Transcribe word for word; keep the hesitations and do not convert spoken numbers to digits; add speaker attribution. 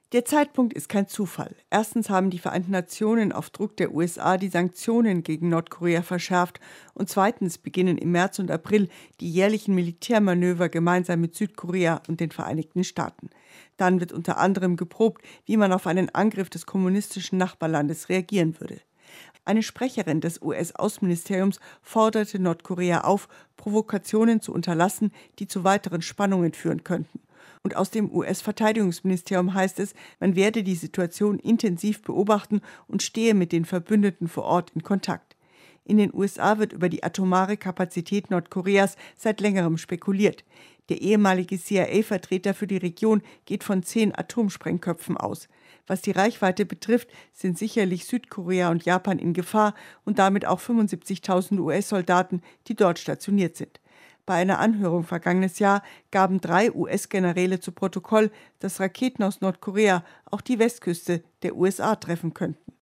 Speaker 1: Der Zeitpunkt ist kein Zufall. Erstens haben die Vereinten Nationen auf Druck der U S A die Sanktionen gegen Nordkorea verschärft und zweitens beginnen im März und April die jährlichen Militärmanöver gemeinsam mit Südkorea und den Vereinigten Staaten. Dann wird unter anderem geprobt, wie man auf einen Angriff des kommunistischen Nachbarlandes reagieren würde. Eine Sprecherin des U S-Außenministeriums forderte Nordkorea auf, Provokationen zu unterlassen, die zu weiteren Spannungen führen könnten. Und aus dem U S-Verteidigungsministerium heißt es, man werde die Situation intensiv beobachten und stehe mit den Verbündeten vor Ort in Kontakt. In den U S A wird über die atomare Kapazität Nordkoreas seit längerem spekuliert. Der ehemalige C I A-Vertreter für die Region geht von zehn Atomsprengköpfen aus. Was die Reichweite betrifft, sind sicherlich Südkorea und Japan in Gefahr und damit auch fünfundsiebzigtausend U S-Soldaten, die dort stationiert sind. Bei einer Anhörung vergangenes Jahr gaben drei U S-Generäle zu Protokoll, dass Raketen aus Nordkorea auch die Westküste der U S A treffen könnten.